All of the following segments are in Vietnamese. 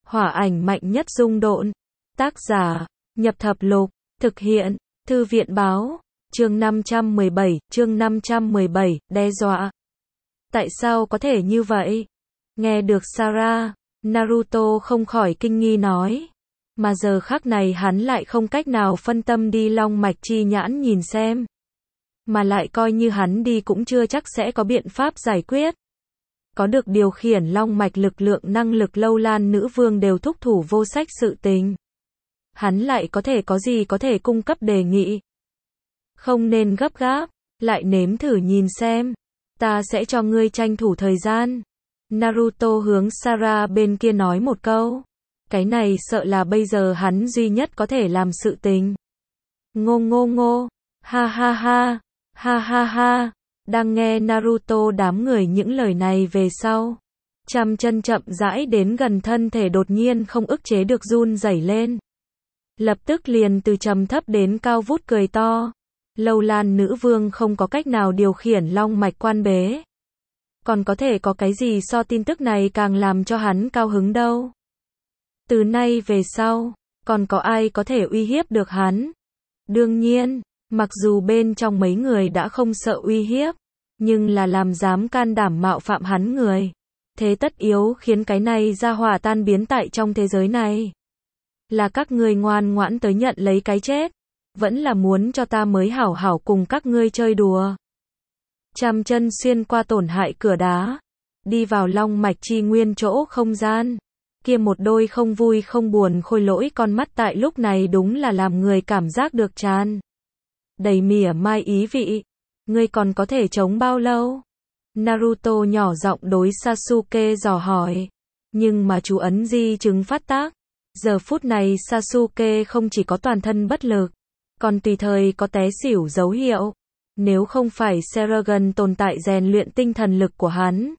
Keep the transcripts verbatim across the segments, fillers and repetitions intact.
Hỏa ảnh mạnh nhất dung độn. Tác giả, Nhập Thập Lục. Thực hiện, Thư viện báo. Chương năm trăm mười bảy, chương năm trăm mười bảy, đe dọa. Tại sao có thể như vậy? Nghe được Sarah, Naruto không khỏi kinh nghi nói. Mà giờ khắc này hắn lại không cách nào phân tâm đi long mạch chi nhãn nhìn xem. Mà lại coi như hắn đi cũng chưa chắc sẽ có biện pháp giải quyết. Có được điều khiển long mạch lực lượng năng lực lâu lan nữ vương đều thúc thủ vô sách sự tình. Hắn lại có thể có gì có thể cung cấp đề nghị. Không nên gấp gáp, lại nếm thử nhìn xem. Ta sẽ cho ngươi tranh thủ thời gian. Naruto hướng Sarah bên kia nói một câu. Cái này sợ là bây giờ hắn duy nhất có thể làm sự tình. Ngô ngô ngô, ha ha ha, ha ha ha. Đang nghe Naruto đám người những lời này về sau. Trăm chân chậm rãi đến gần thân thể đột nhiên không ức chế được run rẩy lên. Lập tức liền từ trầm thấp đến cao vút cười to. Lâu lan nữ vương không có cách nào điều khiển long mạch quan bế. Còn có thể có cái gì so tin tức này càng làm cho hắn cao hứng đâu. Từ nay về sau, còn có ai có thể uy hiếp được hắn? Đương nhiên, mặc dù bên trong mấy người đã không sợ uy hiếp, nhưng là làm dám can đảm mạo phạm hắn người. Thế tất yếu khiến cái này ra hỏa tan biến tại trong thế giới này. Là các ngươi ngoan ngoãn tới nhận lấy cái chết, vẫn là muốn cho ta mới hảo hảo cùng các ngươi chơi đùa. Trăm chân xuyên qua tổn hại cửa đá, đi vào long mạch chi nguyên chỗ không gian. Kia một đôi không vui không buồn khôi lỗi con mắt tại lúc này đúng là làm người cảm giác được tràn đầy mỉa mai ý vị. Ngươi còn có thể chống bao lâu? Naruto nhỏ giọng đối Sasuke dò hỏi. Nhưng mà chú ấn di chứng phát tác. Giờ phút này Sasuke không chỉ có toàn thân bất lực, còn tùy thời có té xỉu dấu hiệu. Nếu không phải Seragon tồn tại rèn luyện tinh thần lực của hắn,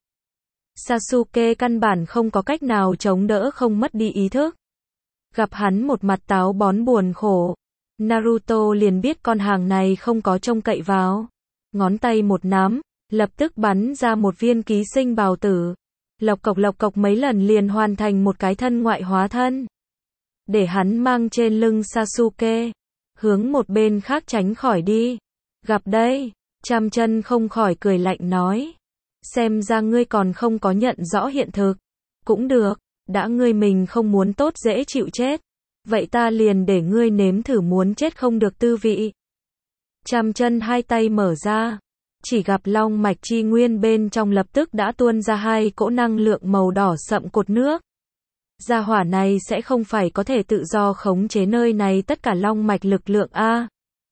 Sasuke căn bản không có cách nào chống đỡ không mất đi ý thức. Gặp hắn một mặt táo bón buồn khổ, Naruto liền biết con hàng này không có trông cậy vào. Ngón tay một nắm, lập tức bắn ra một viên ký sinh bào tử. Lộc cộc lộc cộc mấy lần liền hoàn thành một cái thân ngoại hóa thân. Để hắn mang trên lưng Sasuke, hướng một bên khác tránh khỏi đi. Gặp đây, trăm chân không khỏi cười lạnh nói. Xem ra ngươi còn không có nhận rõ hiện thực. Cũng được, đã ngươi mình không muốn tốt dễ chịu chết. Vậy ta liền để ngươi nếm thử muốn chết không được tư vị. Trăm chân hai tay mở ra. Chỉ gặp long mạch chi nguyên bên trong lập tức đã tuôn ra hai cỗ năng lượng màu đỏ sậm cột nước. Gia hỏa này sẽ không phải có thể tự do khống chế nơi này tất cả long mạch lực lượng a.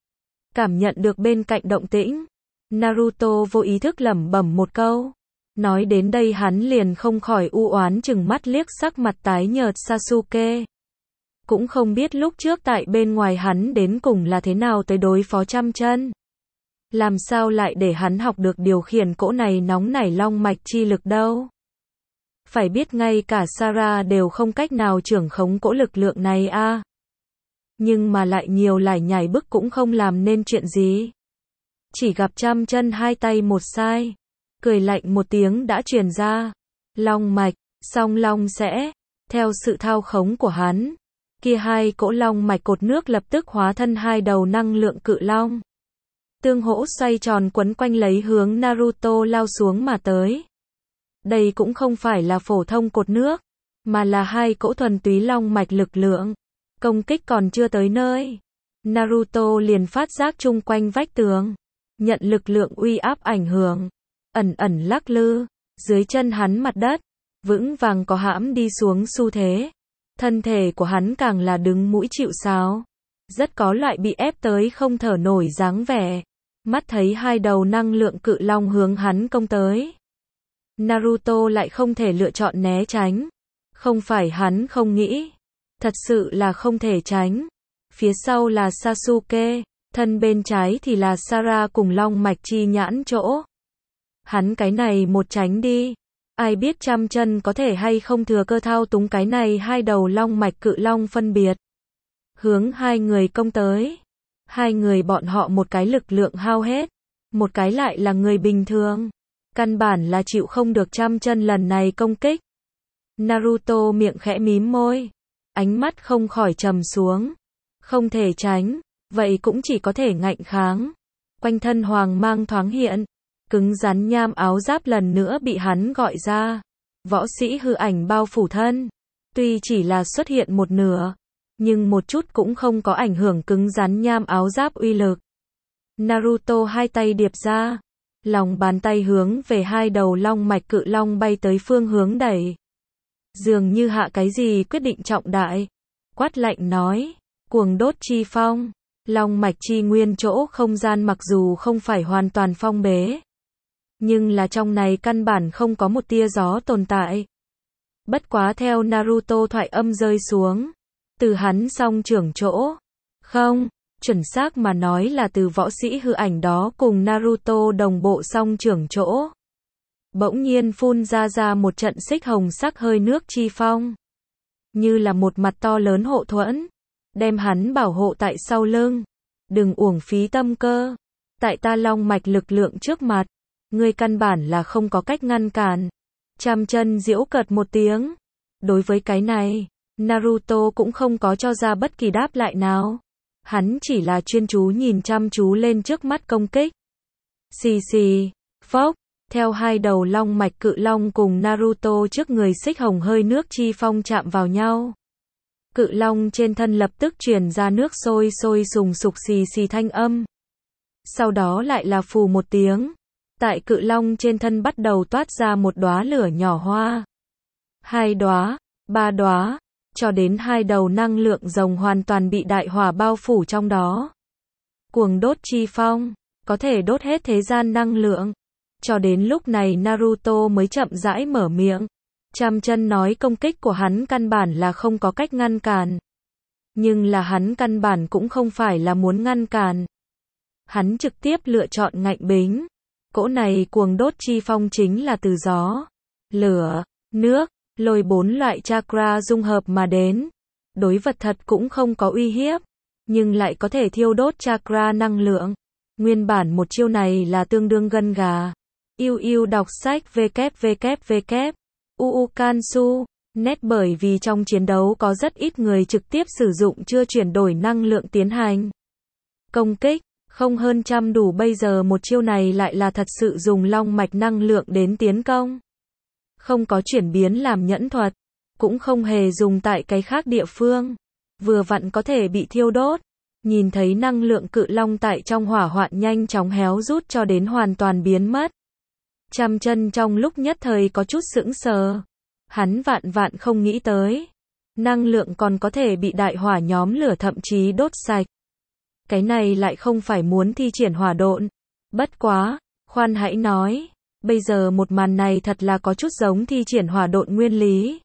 Cảm nhận được bên cạnh động tĩnh, Naruto vô ý thức lẩm bẩm một câu. Nói đến đây hắn liền không khỏi u oán chừng mắt liếc sắc mặt tái nhợt Sasuke. Cũng không biết lúc trước tại bên ngoài hắn đến cùng là thế nào tới đối phó trăm chân. Làm sao lại để hắn học được điều khiển cỗ này nóng nảy long mạch chi lực đâu. Phải biết ngay cả Sarah đều không cách nào trưởng khống cỗ lực lượng này a. À. Nhưng mà lại nhiều lải nhải bức cũng không làm nên chuyện gì. Chỉ gặp trăm chân hai tay một sai. Cười lạnh một tiếng đã truyền ra. Long mạch, song long sẽ, theo sự thao khống của hắn. Kia hai cỗ long mạch cột nước lập tức hóa thân hai đầu năng lượng cự long. Tương hỗ xoay tròn quấn quanh lấy hướng Naruto lao xuống mà tới. Đây cũng không phải là phổ thông cột nước, mà là hai cỗ thuần túy long mạch lực lượng. Công kích còn chưa tới nơi, Naruto liền phát giác chung quanh vách tường, nhận lực lượng uy áp ảnh hưởng, ẩn ẩn lắc lư, dưới chân hắn mặt đất, vững vàng có hãm đi xuống xu thế. Thân thể của hắn càng là đứng mũi chịu sào, rất có loại bị ép tới không thở nổi dáng vẻ. Mắt thấy hai đầu năng lượng cự long hướng hắn công tới. Naruto lại không thể lựa chọn né tránh. Không phải hắn không nghĩ, thật sự là không thể tránh. Phía sau là Sasuke, thân bên trái thì là Sarah cùng long mạch chi nhãn chỗ. Hắn cái này một tránh đi, ai biết trăm chân có thể hay không thừa cơ thao túng cái này hai đầu long mạch cự long phân biệt. Hướng hai người công tới. Hai người bọn họ một cái lực lượng hao hết, một cái lại là người bình thường. Căn bản là chịu không được trăm chân lần này công kích. Naruto miệng khẽ mím môi. Ánh mắt không khỏi trầm xuống. Không thể tránh, vậy cũng chỉ có thể ngạnh kháng. Quanh thân hoàng mang thoáng hiện. Cứng rắn nham áo giáp lần nữa bị hắn gọi ra. Võ sĩ hư ảnh bao phủ thân. Tuy chỉ là xuất hiện một nửa, nhưng một chút cũng không có ảnh hưởng cứng rắn nham áo giáp uy lực. Naruto hai tay điệp ra. Lòng bàn tay hướng về hai đầu long mạch cự long bay tới phương hướng đẩy. Dường như hạ cái gì quyết định trọng đại. Quát lạnh nói. Cuồng đốt chi phong. Long mạch chi nguyên chỗ không gian mặc dù không phải hoàn toàn phong bế, nhưng là trong này căn bản không có một tia gió tồn tại. Bất quá theo Naruto thoại âm rơi xuống, từ hắn song trưởng chỗ, không, chuẩn xác mà nói là từ võ sĩ hư ảnh đó cùng Naruto đồng bộ song trưởng chỗ. Bỗng nhiên phun ra ra một trận xích hồng sắc hơi nước chi phong. Như là một mặt to lớn hộ thuẫn, đem hắn bảo hộ tại sau lưng. Đừng uổng phí tâm cơ. Tại ta long mạch lực lượng trước mặt, ngươi căn bản là không có cách ngăn cản. Trăm chân giễu cợt một tiếng. Đối với cái này, Naruto cũng không có cho ra bất kỳ đáp lại nào. Hắn chỉ là chuyên chú nhìn chăm chú lên trước mắt công kích. Xì xì, phốc, theo hai đầu long mạch cự long cùng Naruto trước người xích hồng hơi nước chi phong chạm vào nhau. Cự long trên thân lập tức truyền ra nước sôi sôi sùng sục xì xì thanh âm. Sau đó lại là phù một tiếng. Tại cự long trên thân bắt đầu toát ra một đóa lửa nhỏ hoa. Hai đóa, ba đóa, cho đến hai đầu năng lượng rồng hoàn toàn bị đại hỏa bao phủ trong đó. Cuồng đốt chi phong, có thể đốt hết thế gian năng lượng. Cho đến lúc này Naruto mới chậm rãi mở miệng. Trăm chân nói công kích của hắn căn bản là không có cách ngăn cản. Nhưng là hắn căn bản cũng không phải là muốn ngăn cản. Hắn trực tiếp lựa chọn ngạnh bính. Cỗ này cuồng đốt chi phong chính là từ gió, lửa, nước, lôi bốn loại chakra dung hợp mà đến. Đối vật thật cũng không có uy hiếp, nhưng lại có thể thiêu đốt chakra năng lượng. Nguyên bản một chiêu này là tương đương gân gà. Yêu yêu đọc sách www. uu Kansu, net bởi vì trong chiến đấu có rất ít người trực tiếp sử dụng chưa chuyển đổi năng lượng tiến hành công kích, không hơn trăm đủ bây giờ một chiêu này lại là thật sự dùng long mạch năng lượng đến tiến công. Không có chuyển biến làm nhẫn thuật, cũng không hề dùng tại cái khác địa phương, vừa vặn có thể bị thiêu đốt. Nhìn thấy năng lượng cự long tại trong hỏa hoạn nhanh chóng héo rút cho đến hoàn toàn biến mất. Trăm chân trong lúc nhất thời có chút sững sờ. Hắn vạn vạn không nghĩ tới. Năng lượng còn có thể bị đại hỏa nhóm lửa thậm chí đốt sạch. Cái này lại không phải muốn thi triển hỏa độn. Bất quá, khoan hãy nói. Bây giờ một màn này thật là có chút giống thi triển hỏa độn nguyên lý.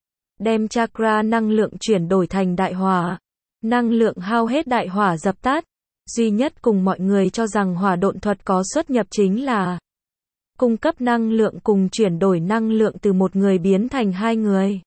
Đem chakra năng lượng chuyển đổi thành đại hỏa. Năng lượng hao hết đại hỏa dập tắt. Duy nhất cùng mọi người cho rằng hỏa độn thuật có xuất nhập chính là cung cấp năng lượng cùng chuyển đổi năng lượng từ một người biến thành hai người.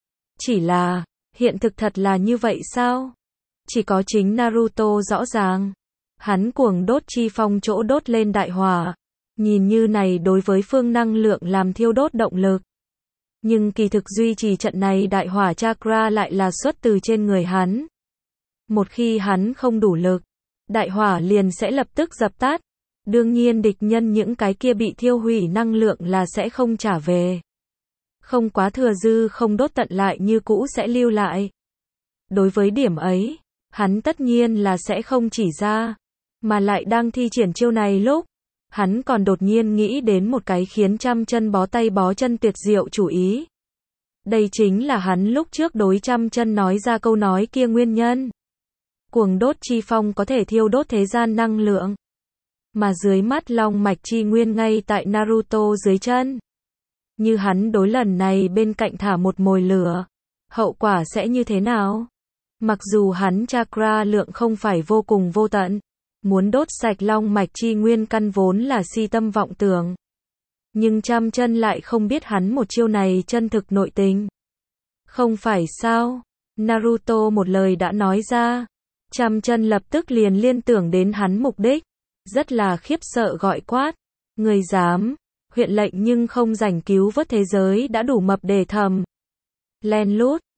Chỉ là, hiện thực thật là như vậy sao? Chỉ có chính Naruto rõ ràng. Hắn cuồng đốt chi phong chỗ đốt lên đại hỏa. Nhìn như này đối với phương năng lượng làm thiêu đốt động lực. Nhưng kỳ thực duy trì trận này đại hỏa chakra lại là xuất từ trên người hắn. Một khi hắn không đủ lực, đại hỏa liền sẽ lập tức dập tắt. Đương nhiên địch nhân những cái kia bị thiêu hủy năng lượng là sẽ không trả về. Không quá thừa dư không đốt tận lại như cũ sẽ lưu lại. Đối với điểm ấy, hắn tất nhiên là sẽ không chỉ ra. Mà lại đang thi triển chiêu này lúc, hắn còn đột nhiên nghĩ đến một cái khiến trăm chân bó tay bó chân tuyệt diệu chủ ý. Đây chính là hắn lúc trước đối trăm chân nói ra câu nói kia nguyên nhân. Cuồng đốt chi phong có thể thiêu đốt thế gian năng lượng. Mà dưới mắt long mạch chi nguyên ngay tại Naruto dưới chân. Như hắn đối lần này bên cạnh thả một mồi lửa. Hậu quả sẽ như thế nào? Mặc dù hắn chakra lượng không phải vô cùng vô tận. Muốn đốt sạch long mạch chi nguyên căn vốn là si tâm vọng tưởng. Nhưng trăm chân lại không biết hắn một chiêu này chân thực nội tình. Không phải sao? Naruto một lời đã nói ra. Trăm chân lập tức liền liên tưởng đến hắn mục đích. Rất là khiếp sợ gọi quát. Người dám, huyện lệnh nhưng không rảnh cứu vớt thế giới đã đủ mập để thầm. Len lút.